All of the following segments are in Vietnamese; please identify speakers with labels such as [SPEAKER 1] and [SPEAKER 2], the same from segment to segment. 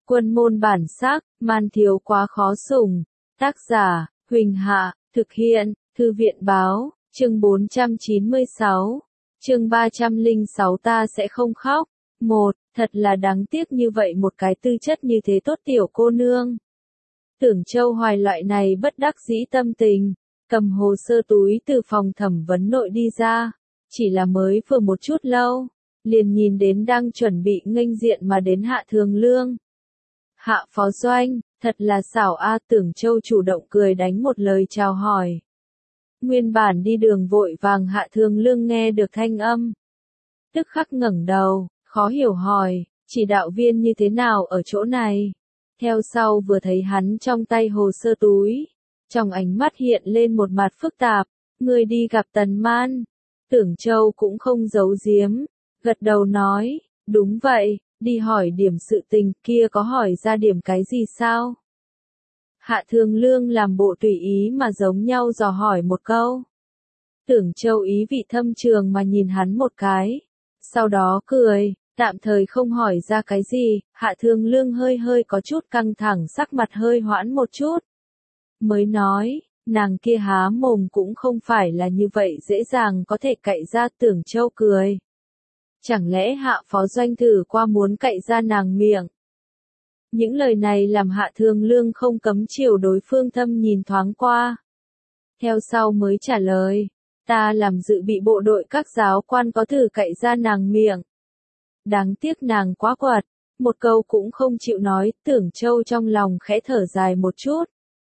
[SPEAKER 1] Quân môn bản sắc, man thiếu quá khó sủng. Tác giả, Huỳnh Hạ, thực hiện, Thư viện báo, chương 496, chương 306 ta sẽ không khóc. Thật là đáng tiếc như vậy một cái tư chất như thế tốt tiểu cô nương. Tưởng Châu Hoài loại này bất đắc dĩ tâm tình, cầm hồ sơ túi từ phòng thẩm vấn nội đi ra, chỉ là mới vừa một chút lâu, liền nhìn đến đang chuẩn bị nghênh diện mà đến Hạ Thường Lương. Hạ phó doanh, thật là xảo a. Tưởng Châu chủ động cười đánh một lời chào hỏi. Nguyên bản đi đường vội vàng Hạ Thường Lương nghe được thanh âm, tức khắc ngẩng đầu, khó hiểu hỏi, chỉ đạo viên như thế nào ở chỗ này? Theo sau vừa thấy hắn trong tay hồ sơ túi, trong ánh mắt hiện lên một mặt phức tạp, người đi gặp Tần Man. Tưởng Châu cũng không giấu giếm, gật đầu nói, đúng vậy, đi hỏi điểm sự tình kia có hỏi ra điểm cái gì sao? Hạ Thường Lương làm bộ tùy ý mà giống nhau dò hỏi một câu. Tưởng Châu ý vị thâm trường mà nhìn hắn một cái, sau đó cười, tạm thời không hỏi ra cái gì. Hạ Thường Lương hơi có chút căng thẳng, sắc mặt hơi hoãn một chút. Mới nói, nàng kia há mồm cũng không phải là như vậy dễ dàng có thể cậy ra. Tưởng Châu cười. Chẳng lẽ Hạ phó doanh thử qua muốn cậy ra nàng miệng? Những lời này làm Hạ Thường Lương không cấm chiều đối phương thâm nhìn thoáng qua. Theo sau mới trả lời, ta làm dự bị bộ đội các giáo quan có thử cậy ra nàng miệng. Đáng tiếc nàng quá quật, một câu cũng không chịu nói. Tưởng Châu trong lòng khẽ thở dài một chút.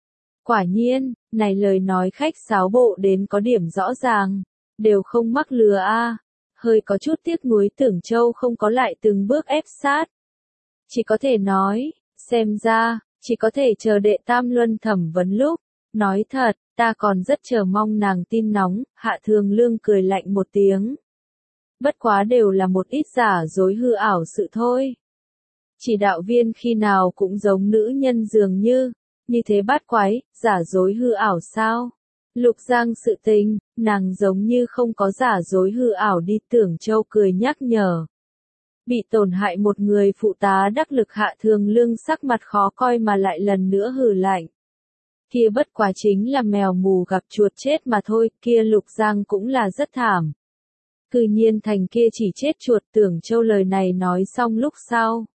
[SPEAKER 1] Quả nhiên, này lời nói khách sáo bộ đến có điểm rõ ràng, đều không mắc lừa a. Hơi có chút tiếc nuối Tưởng Châu không có lại từng bước ép sát. Chỉ có thể nói, xem ra, chỉ có thể chờ đệ tam luân thẩm vấn lúc. Nói thật, ta còn rất chờ mong nàng tin nóng. Hạ Thường Lương cười lạnh một tiếng. Bất quá đều là một ít giả dối hư ảo sự thôi. Chỉ đạo viên khi nào cũng giống nữ nhân dường như thế bát quái, giả dối hư ảo sao? Lục Giang sự tình, nàng giống như không có giả dối hư ảo đi. Tưởng Châu cười nhắc nhở. Bị tổn hại một người phụ tá đắc lực. Hạ Thường Lương sắc mặt khó coi mà lại lần nữa hừ lạnh. Kia bất quá chính là mèo mù gặp chuột chết mà thôi. Kia Lục Giang cũng là rất thảm. Cư nhiên thành kia chỉ chết chuột. Tưởng Châu lời này nói xong lúc sau,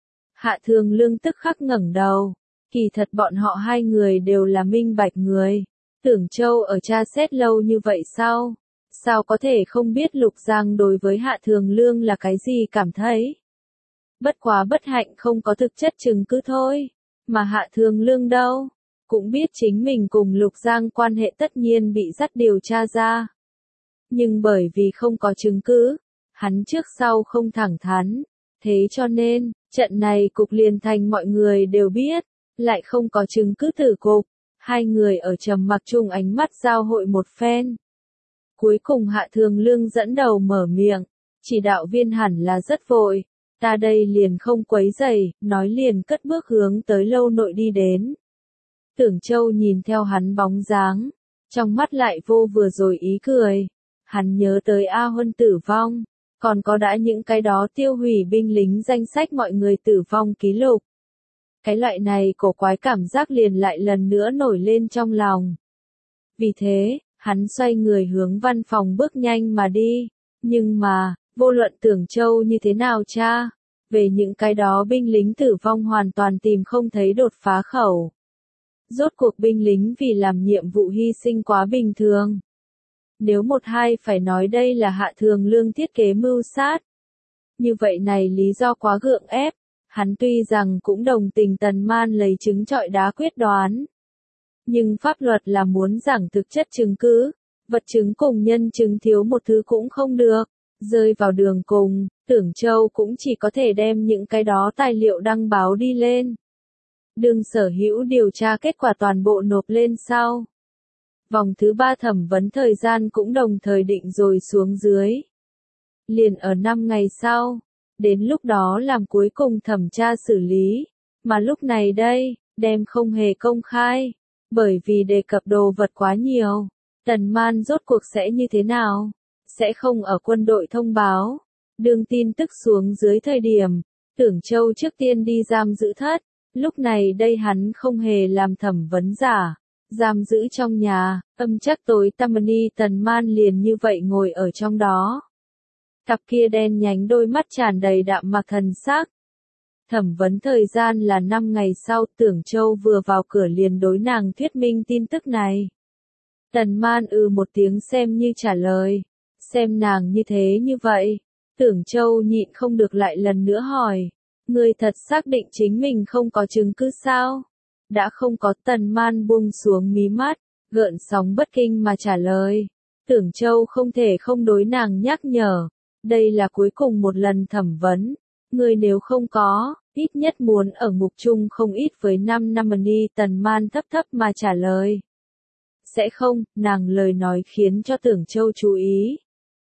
[SPEAKER 1] Hạ Thường Lương tức khắc ngẩng đầu. Kỳ thật bọn họ hai người đều là minh bạch người. Tưởng Châu ở tra xét lâu như vậy sao? Sao có thể không biết Lục Giang đối với Hạ Thường Lương là cái gì cảm thấy? Bất quá bất hạnh không có thực chất chứng cứ thôi. Mà Hạ Thường Lương đâu? Cũng biết chính mình cùng Lục Giang quan hệ tất nhiên bị dắt điều tra ra. Nhưng bởi vì không có chứng cứ, hắn trước sau không thẳng thắn. Thế cho nên, trận này cục liền thành mọi người đều biết, lại không có chứng cứ tử cục. Hai người ở trầm mặc chung ánh mắt giao hội một phen. Cuối cùng Hạ Thường Lương dẫn đầu mở miệng, chỉ đạo viên hẳn là rất vội, ta đây liền không quấy rầy, nói liền cất bước hướng tới lâu nội đi đến. Tưởng Châu nhìn theo hắn bóng dáng, trong mắt lại vô vừa rồi ý cười. Hắn nhớ tới A Huân tử vong, còn có đã những cái đó tiêu hủy binh lính danh sách mọi người tử vong ký lục. Cái loại này cổ quái cảm giác liền lại lần nữa nổi lên trong lòng. Vì thế, hắn xoay người hướng văn phòng bước nhanh mà đi. Nhưng mà, vô luận Tưởng Châu như thế nào cha, về những cái đó binh lính tử vong hoàn toàn tìm không thấy đột phá khẩu. Rốt cuộc binh lính vì làm nhiệm vụ hy sinh quá bình thường. Nếu một hai phải nói đây là Hạ Thường Lương thiết kế mưu sát. Như vậy này lý do quá gượng ép. Hắn tuy rằng cũng đồng tình Tần Man lấy trứng trọi đá quyết đoán. Nhưng pháp luật là muốn giảng thực chất chứng cứ. Vật chứng cùng nhân chứng thiếu một thứ cũng không được. Rơi vào đường cùng, Tưởng Châu cũng chỉ có thể đem những cái đó tài liệu đăng báo đi lên. Đương sở hữu điều tra kết quả toàn bộ nộp lên sau. Vòng thứ 3 thẩm vấn thời gian cũng đồng thời định rồi xuống dưới. Liền ở 5 ngày sau, đến lúc đó làm cuối cùng thẩm tra xử lý. Mà lúc này đây, đem không hề công khai. Bởi vì đề cập đồ vật quá nhiều. Tần Man rốt cuộc sẽ như thế nào? Sẽ không ở quân đội thông báo. Đương tin tức xuống dưới thời điểm, Tưởng Châu trước tiên đi giam giữ thất, lúc này đây hắn không hề làm thẩm vấn giả, giam giữ trong nhà, âm chắc tối Tammany Tần Man liền như vậy ngồi ở trong đó. Cặp kia đen nhánh đôi mắt tràn đầy đạm mạc thần sắc. Thẩm vấn thời gian là 5 ngày sau, Tưởng Châu vừa vào cửa liền đối nàng thuyết minh tin tức này. Tần Man một tiếng xem như trả lời, xem nàng như thế như vậy. Tưởng Châu nhịn không được lại lần nữa hỏi, ngươi thật xác định chính mình không có chứng cứ sao? Đã không có. Tần Man buông xuống mí mắt, gợn sóng bất kinh mà trả lời. Tưởng Châu không thể không đối nàng nhắc nhở, đây là cuối cùng một lần thẩm vấn, ngươi nếu không có, ít nhất muốn ở ngục chung không ít với 5 năm. Tần Man thấp thấp mà trả lời. Sẽ không, nàng lời nói khiến cho Tưởng Châu chú ý.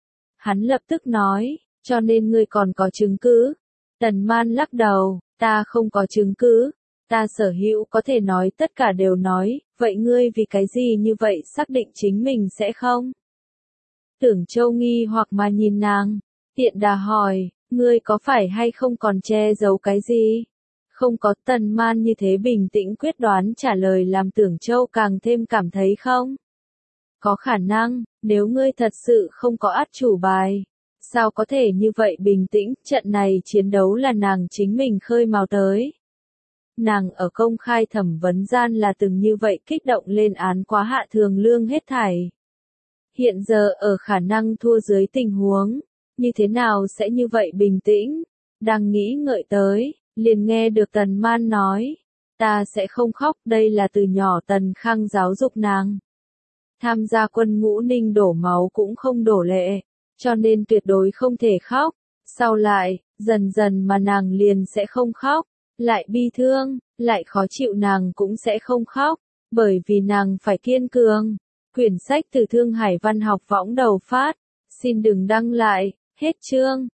[SPEAKER 1] Hắn lập tức nói, cho nên ngươi còn có chứng cứ. Tần Man lắc đầu, ta không có chứng cứ, ta sở hữu có thể nói tất cả đều nói, vậy ngươi vì cái gì như vậy xác định chính mình sẽ không? Tưởng Châu nghi hoặc mà nhìn nàng, tiện đà hỏi, ngươi có phải hay không còn che giấu cái gì? Không có. Tần Man như thế bình tĩnh quyết đoán trả lời làm Tưởng Châu càng thêm cảm thấy không? Có khả năng, nếu ngươi thật sự không có át chủ bài. Sao có thể như vậy bình tĩnh, trận này chiến đấu là nàng chính mình khơi mào tới. Nàng ở công khai thẩm vấn gian là từng như vậy kích động lên án quá hạ thường lương hết thảy. Hiện giờ ở khả năng thua dưới tình huống, như thế nào sẽ như vậy bình tĩnh? Đang nghĩ ngợi tới, liền nghe được Tần Man nói, ta sẽ không khóc, đây là từ nhỏ Tần Khang giáo dục nàng. Tham gia quân ngũ Ninh đổ máu cũng không đổ lệ, cho nên tuyệt đối không thể khóc. Sau lại, dần dần mà nàng liền sẽ không khóc, lại bi thương, lại khó chịu nàng cũng sẽ không khóc, bởi vì nàng phải kiên cường. Quyển sách từ Thương Hải Văn học võng đầu phát, xin đừng đăng lại, hết chương.